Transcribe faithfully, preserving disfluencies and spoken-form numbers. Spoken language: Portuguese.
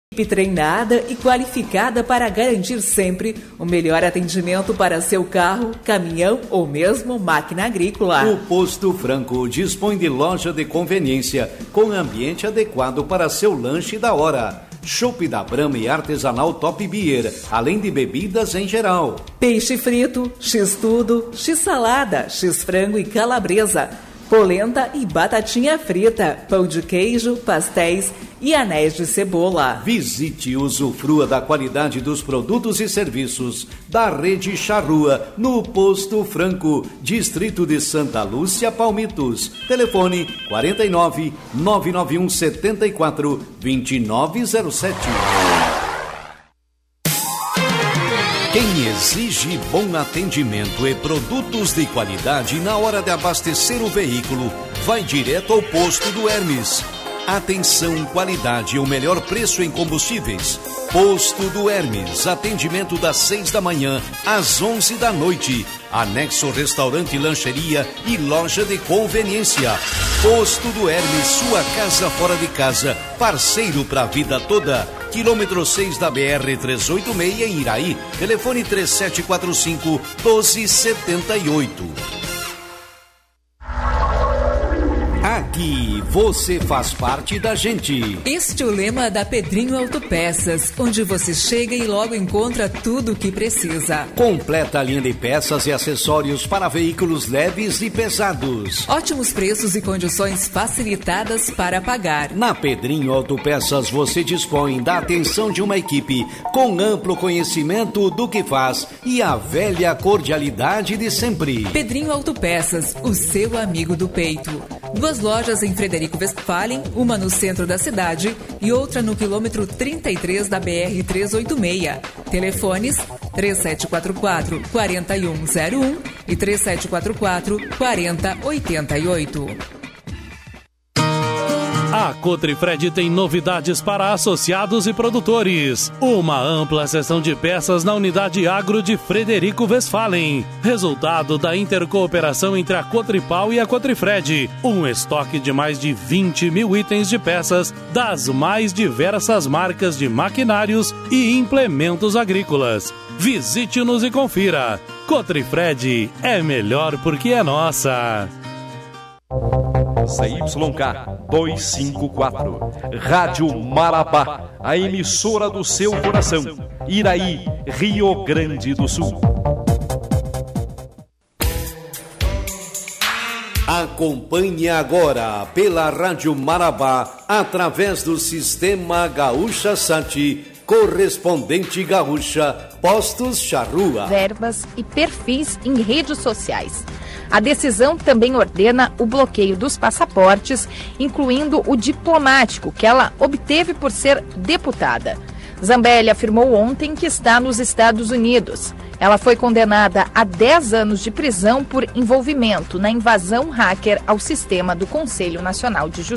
Equipe treinada e qualificada para garantir sempre o melhor atendimento para seu carro, caminhão ou mesmo máquina agrícola. O Posto Franco dispõe de loja de conveniência com ambiente adequado para seu lanche da hora. Chopp da Brahma e artesanal Top Beer, além de bebidas em geral. Peixe frito, x-tudo, x-salada, x-frango e calabresa, polenta e batatinha frita, pão de queijo, pastéis e anéis de cebola. Visite e usufrua da qualidade dos produtos e serviços da Rede Charrua, no Posto Franco, Distrito de Santa Lúcia, Palmitos. Telefone quarenta e nove, nove nove um sete quatro, dois nove zero sete. Quem exige bom atendimento e produtos de qualidade na hora de abastecer o veículo, vai direto ao posto do Hermes. Atenção, qualidade e o melhor preço em combustíveis. Posto do Hermes, atendimento das seis da manhã às onze da noite. Anexo restaurante, lancheria e loja de conveniência. Posto do Hermes, sua casa fora de casa, parceiro para a vida toda. Quilômetro seis da B R trezentos e oitenta e seis em Iraí. Telefone três sete quatro cinco, um dois sete oito. Aqui você faz parte da gente. Este é o lema da Pedrinho Autopeças, onde você chega e logo encontra tudo o que precisa. Completa a linha de peças e acessórios para veículos leves e pesados. Ótimos preços e condições facilitadas para pagar. Na Pedrinho Autopeças você dispõe da atenção de uma equipe com amplo conhecimento do que faz e a velha cordialidade de sempre. Pedrinho Autopeças, o seu amigo do peito. Duas lojas em Frederico Westphalen, uma no centro da cidade e outra no quilômetro trinta e três da B R trezentos e oitenta e seis. Telefones três sete quatro quatro, quatro um zero um e três sete quatro quatro, quatro zero oito oito. A Cotrifred tem novidades para associados e produtores. Uma ampla seção de peças na unidade agro de Frederico Westphalen. Resultado da intercooperação entre a Cotripal e a Cotrifred. Um estoque de mais de vinte mil itens de peças das mais diversas marcas de maquinários e implementos agrícolas. Visite-nos e confira. Cotrifred é melhor porque é nossa. C Y K duzentos e cinquenta e quatro, Rádio Marabá, a emissora do seu coração, Iraí, Rio Grande do Sul. Acompanhe agora pela Rádio Marabá, através do Sistema Gaúcha Sat, correspondente Gaúcha, Postos Charrua. Verbas e perfis em redes sociais. A decisão também ordena o bloqueio dos passaportes, incluindo o diplomático, que ela obteve por ser deputada. Zambelli afirmou ontem que está nos Estados Unidos. Ela foi condenada a dez anos de prisão por envolvimento na invasão hacker ao sistema do Conselho Nacional de Justiça.